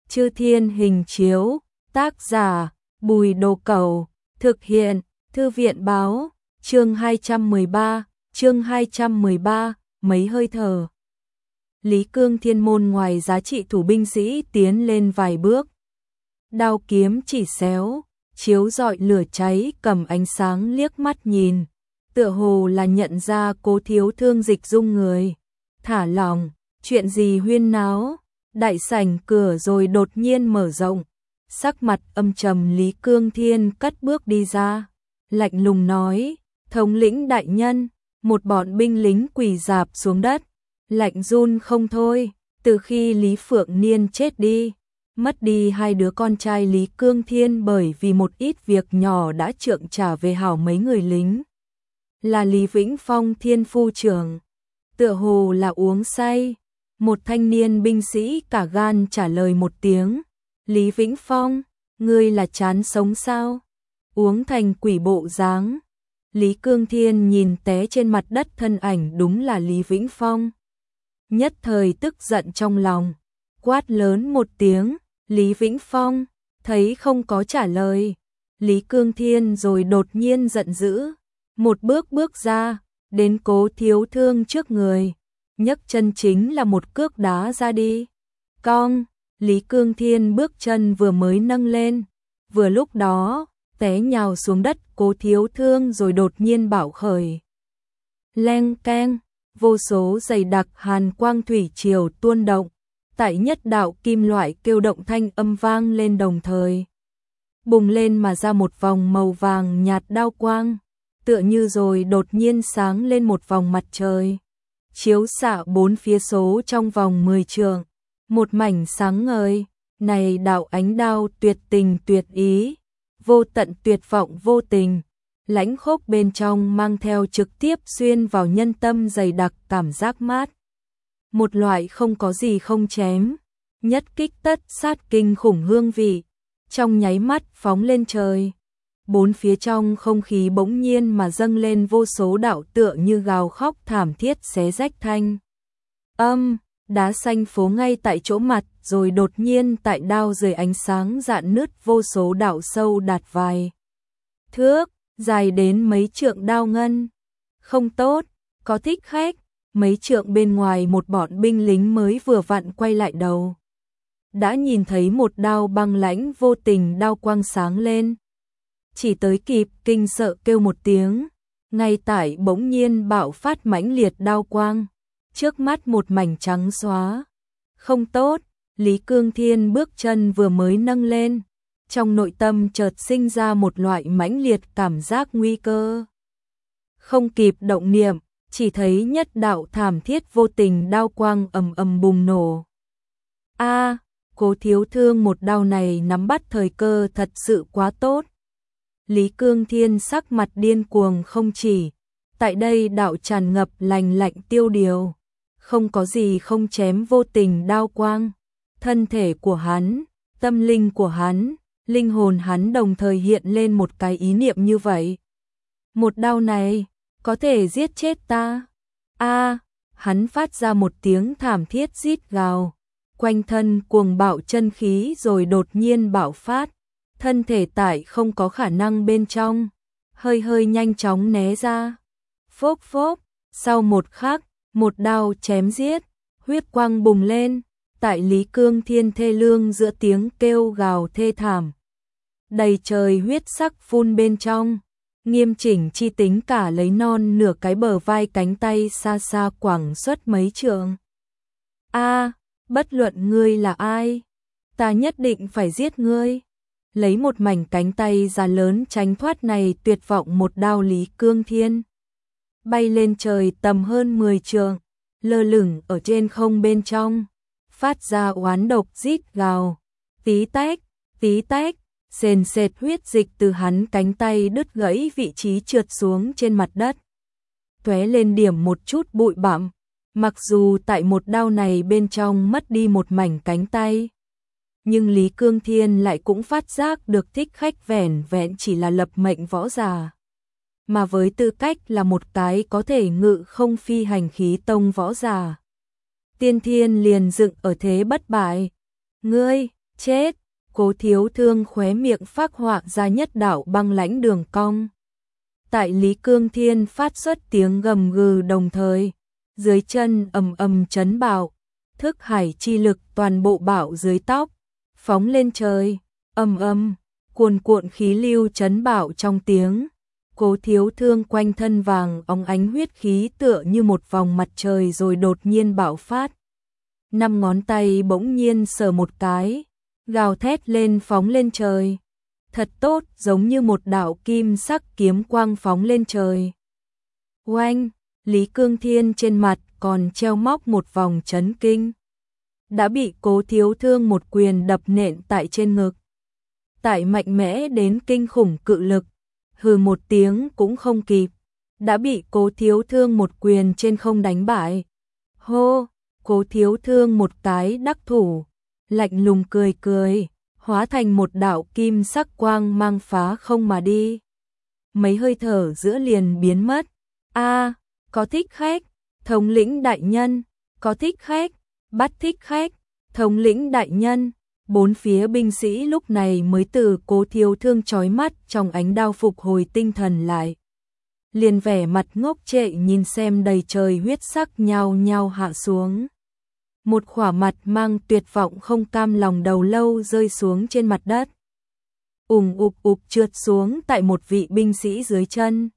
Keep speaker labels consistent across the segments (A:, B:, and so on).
A: Chư Thiên Hình Chiếu, tác giả Bùi Đồ Cẩu, thực hiện Thư viện báo, chương 213, mấy hơi thở. Lý Cương Thiên môn ngoài giá trị thủ binh sĩ tiến lên vài bước. Đao kiếm chỉ xéo, chiếu rọi lửa cháy, cầm ánh sáng liếc mắt nhìn, tựa hồ là nhận ra Cố Thiếu Thương dịch dung người. Thả lỏng, chuyện gì huyên náo? Đại sảnh cửa rồi đột nhiên mở rộng, sắc mặt âm trầm Lý Cương Thiên cất bước đi ra, lạnh lùng nói: thống lĩnh đại nhân. Một bọn binh lính quỳ rạp xuống đất, lạnh run không thôi. Từ khi Lý Phượng Niên chết đi, mất đi hai đứa con trai Lý Cương Thiên bởi vì một ít việc nhỏ đã trượng trả về hảo mấy người lính. Là Lý Vĩnh Phong Thiên phu trưởng, tựa hồ là uống say. Một thanh niên binh sĩ cả gan trả lời một tiếng: Lý Vĩnh Phong, ngươi là chán sống sao? Uống thành quỷ bộ dáng. Lý Cương Thiên nhìn té trên mặt đất thân ảnh đúng là Lý Vĩnh Phong. Nhất thời tức giận trong lòng, quát lớn một tiếng: Lý Vĩnh Phong, thấy không có trả lời. Lý Cương Thiên rồi đột nhiên giận dữ, một bước bước ra, đến Cố Thiếu Thương trước người, nhấc chân chính là một cước đá ra đi. Cong, Lý Cương Thiên bước chân vừa mới nâng lên, vừa lúc đó té nhào xuống đất Cố Thiếu Thương rồi đột nhiên bạo khởi. Leng keng, vô số dày đặc hàn quang thủy triều tuôn động, tại nhất đạo kim loại kêu động thanh âm vang lên đồng thời. Bùng lên mà ra một vòng màu vàng nhạt đao quang, tựa như rồi đột nhiên sáng lên một vòng mặt trời, chiếu xạ bốn phía số trong vòng 10 trượng, một mảnh sáng ngời. Này đạo ánh đao tuyệt tình tuyệt ý, vô tận tuyệt vọng vô tình, lãnh khốc bên trong mang theo trực tiếp xuyên vào nhân tâm dày đặc cảm giác mát. Một loại không có gì không chém, nhất kích tất sát kinh khủng hương vị, trong nháy mắt phóng lên trời. Bốn phía trong không khí bỗng nhiên mà dâng lên vô số đạo tựa như gào khóc thảm thiết xé rách thanh đá xanh phố ngay tại chỗ mặt, rồi đột nhiên tại đao dưới ánh sáng rạn nứt vô số đạo sâu đạt vài thước, dài đến mấy trượng đao ngân. Không tốt, có thích khách. Mấy trượng bên ngoài một bọn binh lính mới vừa vặn quay lại đầu, đã nhìn thấy một đao băng lãnh vô tình đao quang sáng lên. Chỉ tới kịp kinh sợ kêu một tiếng, ngay tại bỗng nhiên bạo phát mãnh liệt đao quang, trước mắt một mảnh trắng xóa. Không tốt, Lý Cương Thiên bước chân vừa mới nâng lên, trong nội tâm chợt sinh ra một loại mãnh liệt cảm giác nguy cơ. Không kịp động niệm, chỉ thấy nhất đạo thảm thiết vô tình đao quang ầm ầm bùng nổ. A, Cố Thiếu Thương một đao này nắm bắt thời cơ thật sự quá tốt. Lý Cương Thiên sắc mặt điên cuồng không chỉ, tại đây đạo tràn ngập lành lạnh tiêu điều, không có gì không chém vô tình đao quang. Thân thể của hắn, tâm linh của hắn, linh hồn hắn đồng thời hiện lên một cái ý niệm như vậy. Một đao này có thể giết chết ta. A, hắn phát ra một tiếng thảm thiết rít gào, quanh thân cuồng bạo chân khí rồi đột nhiên bạo phát, thân thể tại không có khả năng bên trong, hơi nhanh chóng né ra. Phốc phốc, sau một khắc, một đao chém giết, huyết quang bùng lên, tại Lý Cương Thiên thê lương giữa tiếng kêu gào thê thảm. Đầy trời huyết sắc phun bên trong, nghiêm chỉnh chi tính cả lấy non nửa cái bờ vai cánh tay xa xa quẳng xuất mấy trượng. A, bất luận ngươi là ai, ta nhất định phải giết ngươi. Lấy một mảnh cánh tay già lớn tránh thoát này tuyệt vọng một đao Lý Cương Thiên. Bay lên trời tầm hơn 10 trượng, lơ lửng ở trên không bên trong, phát ra oán độc rít gào, tí tách, sền sệt huyết dịch từ hắn cánh tay đứt gãy vị trí trượt xuống trên mặt đất, tóe lên điểm một chút bụi bặm. Mặc dù tại một đao này bên trong mất đi một mảnh cánh tay, nhưng Lý Cương Thiên lại cũng phát giác được thích khách vẻn vẹn chỉ là lập mệnh võ giả, mà với tư cách là một cái có thể ngự không phi hành khí tông võ giả, tiên thiên liền dựng ở thế bất bại. Ngươi, Chết, Cố Thiếu Thương khóe miệng phác họa ra nhất đạo băng lãnh đường cong. Tại Lý Cương Thiên phát xuất tiếng gầm gừ đồng thời, dưới chân ầm ầm chấn bạo, thức hải chi lực toàn bộ bạo dưới tóc, phóng lên trời, ầm ầm, cuồn cuộn khí lưu chấn bạo trong tiếng. Cố Thiếu Thương quanh thân vàng óng ánh huyết khí tựa như một vòng mặt trời rồi đột nhiên bạo phát. 5 ngón tay bỗng nhiên sờ một cái, gào thét lên phóng lên trời. Thật tốt, giống như một đạo kim sắc kiếm quang phóng lên trời. Oanh, Lý Cương Thiên trên mặt còn treo móc một vòng chấn kinh. Đã bị Cố Thiếu Thương một quyền đập nện tại trên ngực. Tại mạnh mẽ đến kinh khủng cự lực, hừ một tiếng cũng không kịp, đã bị Cố Thiếu Thương một quyền trên không đánh bại. Hô, Cố Thiếu Thương một cái đắc thủ, lạnh lùng cười cười, hóa thành một đạo kim sắc quang mang phá không mà đi. Mấy hơi thở giữa liền biến mất. A, có thích khách, thống lĩnh đại nhân, có thích khách, bắt thích khách, thống lĩnh đại nhân. Bốn phía binh sĩ lúc này mới từ Cố Thiếu Thương chói mắt trong ánh đao phục hồi tinh thần lại. Liền vẻ mặt ngốc trệ nhìn xem đầy trời huyết sắc nhao nhao hạ xuống. Một khỏa mặt mang tuyệt vọng không cam lòng đầu lâu rơi xuống trên mặt đất. Ục trượt xuống tại một vị binh sĩ dưới chân.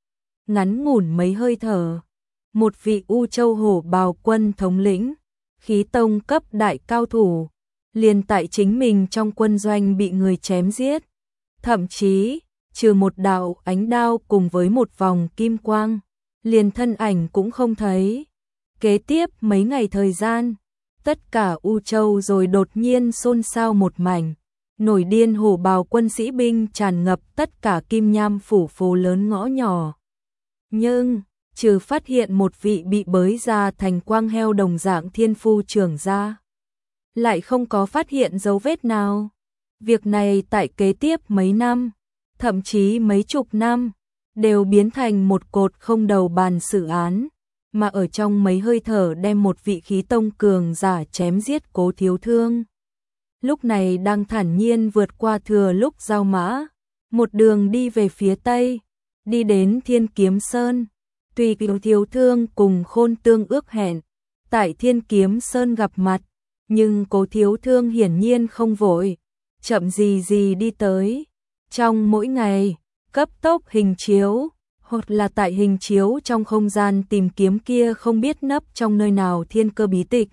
A: Ngắn ngủn mấy hơi thở, một vị U Châu Hổ Bào quân thống lĩnh, khí tông cấp đại cao thủ, liền tại chính mình trong quân doanh bị người chém giết, thậm chí trừ một đạo ánh đao cùng với một vòng kim quang, liền thân ảnh cũng không thấy. Kế tiếp mấy ngày thời gian, tất cả U Châu rồi đột nhiên xôn xao một mảnh, nổi điên hổ bào quân sĩ binh tràn ngập tất cả Kim Nham phủ phố lớn ngõ nhỏ. Nhưng trừ phát hiện một vị bị bới ra thành quang heo đồng dạng thiên phu trưởng ra, lại không có phát hiện dấu vết nào. Việc này tại kế tiếp mấy năm, thậm chí mấy chục năm, đều biến thành một cột không đầu bàn xử án, mà ở trong mấy hơi thở đem một vị khí tông cường giả chém giết Cố Thiếu Thương. Lúc này đang thản nhiên vượt qua thừa lúc giao mã, một đường đi về phía tây, đi đến Thiên Kiếm Sơn. Tùy Cố Thiếu Thương cùng Khôn Tương ước hẹn tại Thiên Kiếm Sơn gặp mặt, nhưng Cố Thiếu Thương hiển nhiên không vội, chậm gì đi tới. Trong mỗi ngày, cấp tốc hình chiếu, hoặc là tại hình chiếu trong không gian tìm kiếm kia không biết nấp trong nơi nào thiên cơ bí tịch.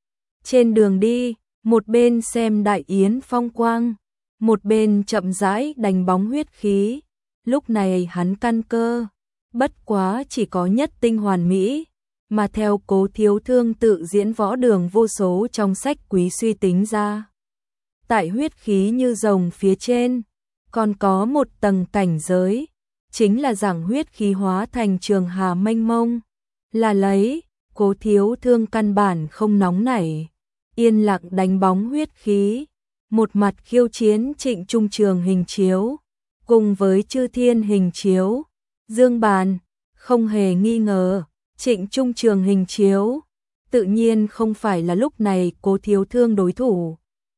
A: Trên đường đi, một bên xem đại yến phong quang, một bên chậm rãi đánh bóng huyết khí. Lúc này hắn căn cơ, bất quá chỉ có nhất tinh hoàn mỹ, mà theo Cố Thiếu Thương tự diễn võ đường vô số trong sách quý suy tính ra. Tại huyết khí như rồng phía trên, còn có một tầng cảnh giới, chính là rằng huyết khí hóa thành trường hà mênh mông, là lấy Cố Thiếu Thương căn bản không nóng nảy, yên lặng đánh bóng huyết khí, một mặt khiêu chiến Trịnh Trung Trường hình chiếu, cùng với Chư Thiên hình chiếu, dương bàn. Không hề nghi ngờ, Trịnh Trung Trường hình chiếu, tự nhiên không phải là lúc này Cố Thiếu Thương đối thủ.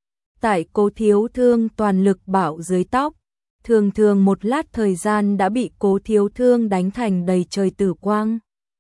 A: Tại Cố Thiếu Thương toàn lực bạo dưới tóc, thường một lát thời gian đã bị Cố Thiếu Thương đánh thành đầy trời tử quang.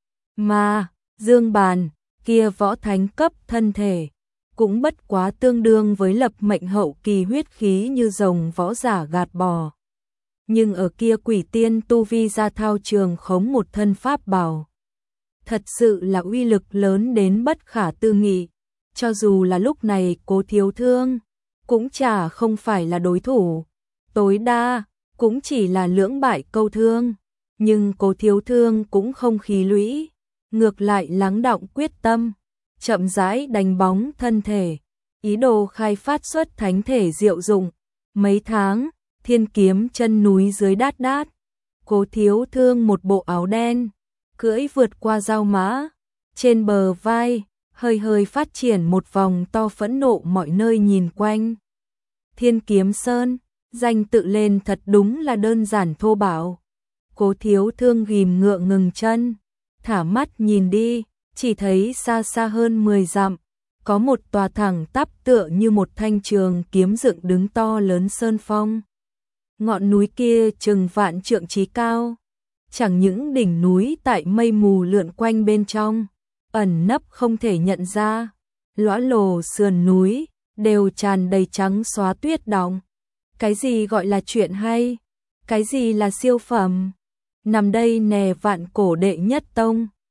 A: Mà, dương bàn, kia võ thánh cấp thân thể, cũng bất quá tương đương với lập mệnh hậu kỳ huyết khí như rồng võ giả gạt bò. Nhưng ở kia quỷ tiên tu vi ra thao trường khống một thân pháp bảo. Thật sự là uy lực lớn đến bất khả tư nghị, cho dù là lúc này Cố Thiếu Thương, cũng chả không phải là đối thủ. Tối đa, cũng chỉ là lưỡng bại câu thương, nhưng Cố Thiếu Thương cũng không khí lũy, ngược lại lắng đọng quyết tâm, chậm rãi đánh bóng thân thể, ý đồ khai phát xuất thánh thể diệu dụng. Mấy tháng, Thiên Kiếm chân núi dưới đát đát, Cố Thiếu Thương một bộ áo đen, cưỡi vượt qua giao mã, trên bờ vai, hơi phát triển một vòng to phẫn nộ mọi nơi nhìn quanh. Thiên Kiếm Sơn, danh tự lên thật đúng là đơn giản thô bạo. Cố Thiếu Thương ghim ngựa ngừng chân, thả mắt nhìn đi, chỉ thấy xa xa hơn 10 dặm, có một tòa thẳng tắp tựa như một thanh trường kiếm dựng đứng to lớn sơn phong. Ngọn núi kia chừng vạn trượng trí cao, chẳng những đỉnh núi tại mây mù lượn quanh bên trong, ẩn nấp không thể nhận ra, lõa lồ sườn núi đều tràn đầy trắng xóa tuyết đọng. Cái gì gọi là chuyện hay? Cái gì là siêu phẩm? Nằm đây nè vạn cổ đệ nhất tông,